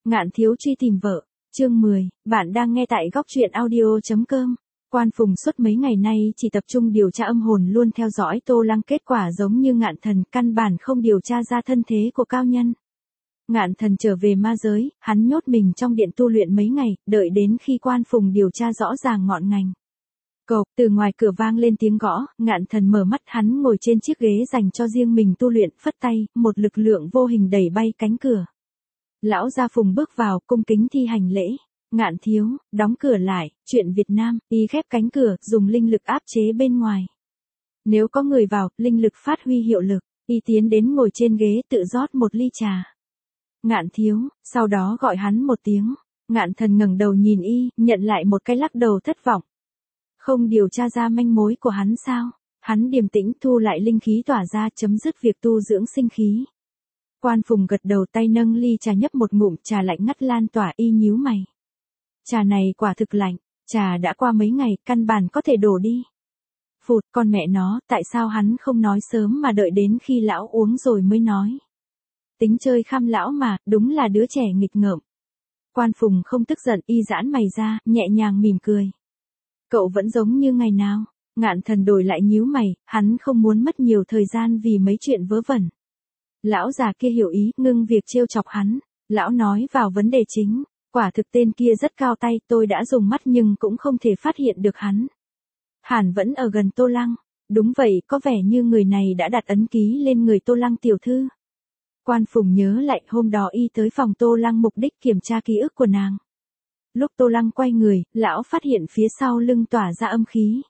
Ngạn thiếu truy tìm vợ, chương 10, bạn đang nghe tại góc truyện audio.com. Quan Phùng suốt mấy ngày nay chỉ tập trung điều tra âm hồn luôn theo dõi Tô Lăng, kết quả giống như Ngạn Thần, căn bản không điều tra ra thân thế của cao nhân. Ngạn Thần trở về ma giới, hắn nhốt mình trong điện tu luyện mấy ngày, đợi đến khi Quan Phùng điều tra rõ ràng ngọn ngành. Cộc, từ ngoài cửa vang lên tiếng gõ, Ngạn Thần mở mắt, hắn ngồi trên chiếc ghế dành cho riêng mình tu luyện, phất tay, một lực lượng vô hình đẩy bay cánh cửa. Lão gia Phùng bước vào, cung kính thi hành lễ. Ngạn thiếu, đóng cửa lại, chuyện Việt Nam, y khép cánh cửa, dùng linh lực áp chế bên ngoài. Nếu có người vào, linh lực phát huy hiệu lực, y tiến đến ngồi trên ghế tự rót một ly trà. Ngạn thiếu, sau đó gọi hắn một tiếng. Ngạn Thần ngẩng đầu nhìn y, nhận lại một cái lắc đầu thất vọng. Không điều tra ra manh mối của hắn sao? Hắn điềm tĩnh thu lại linh khí tỏa ra, chấm dứt việc tu dưỡng sinh khí. Quan Phùng gật đầu, tay nâng ly trà nhấp một ngụm, trà lạnh ngắt lan tỏa, y nhíu mày. Trà này quả thực lạnh, trà đã qua mấy ngày, căn bản có thể đổ đi. Phụt, con mẹ nó, tại sao hắn không nói sớm mà đợi đến khi lão uống rồi mới nói. Tính chơi khăm lão mà, đúng là đứa trẻ nghịch ngợm. Quan Phùng không tức giận, y giãn mày ra, nhẹ nhàng mỉm cười. Cậu vẫn giống như ngày nào. Ngạn Thần đổi lại nhíu mày, hắn không muốn mất nhiều thời gian vì mấy chuyện vớ vẩn. Lão già kia hiểu ý, ngưng việc trêu chọc hắn. Lão nói vào vấn đề chính. Quả thực tên kia rất cao tay, tôi đã dùng mắt nhưng cũng không thể phát hiện được hắn. Hẳn vẫn ở gần Tô Lăng. Đúng vậy, có vẻ như người này đã đặt ấn ký lên người Tô Lăng tiểu thư. Quan Phùng nhớ lại hôm đó y tới phòng Tô Lăng mục đích kiểm tra ký ức của nàng. Lúc Tô Lăng quay người, lão phát hiện phía sau lưng tỏa ra âm khí.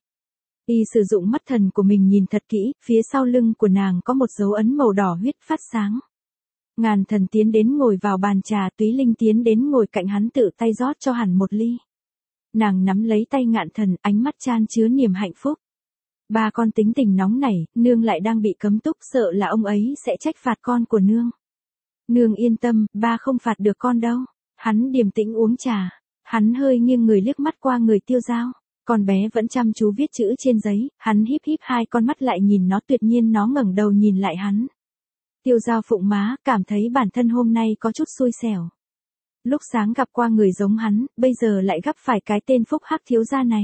Y sử dụng mắt thần của mình nhìn thật kỹ, phía sau lưng của nàng có một dấu ấn màu đỏ huyết phát sáng. Ngàn Thần tiến đến ngồi vào bàn trà, Túy Linh tiến đến ngồi cạnh hắn tự tay rót cho hẳn một ly. Nàng nắm lấy tay Ngạn Thần, ánh mắt chan chứa niềm hạnh phúc. Ba con tính tình nóng nảy, nương lại đang bị cấm túc, sợ là ông ấy sẽ trách phạt con của nương. Nương yên tâm, ba không phạt được con đâu. Hắn điềm tĩnh uống trà. Hắn hơi nghiêng người liếc mắt qua người Tiêu Dao. Con bé vẫn chăm chú viết chữ trên giấy, hắn híp híp hai con mắt lại nhìn nó, tuyệt nhiên nó ngẩng đầu nhìn lại hắn. Tiêu Dao phụng má, cảm thấy bản thân hôm nay có chút xui xẻo. Lúc sáng gặp qua người giống hắn, bây giờ lại gặp phải cái tên phúc hắc thiếu gia này.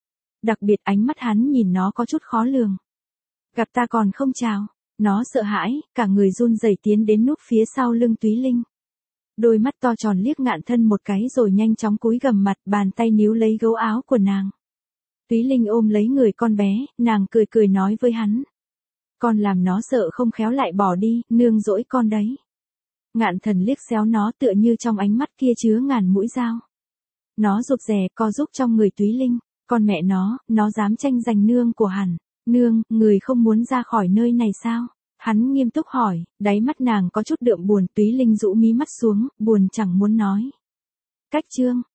Đặc biệt ánh mắt hắn nhìn nó có chút khó lường. Gặp ta còn không chào. Nó sợ hãi, cả người run rẩy tiến đến núp phía sau lưng Túy Linh. Đôi mắt to tròn liếc Ngạn Thân một cái rồi nhanh chóng cúi gằm mặt, bàn tay níu lấy gấu áo của nàng. Túy Linh ôm lấy người con bé, nàng cười cười nói với hắn. Con làm nó sợ không khéo lại bỏ đi, nương dỗi con đấy. Ngạn Thần liếc xéo nó, tựa như trong ánh mắt kia chứa ngàn mũi dao. Nó rụt rè co giúp trong người Túy Linh. Con mẹ nó dám tranh giành nương của hẳn. Nương, người không muốn ra khỏi nơi này sao? Hắn nghiêm túc hỏi, đáy mắt nàng có chút đượm buồn. Túy Linh rũ mí mắt xuống, buồn chẳng muốn nói. Cách chương,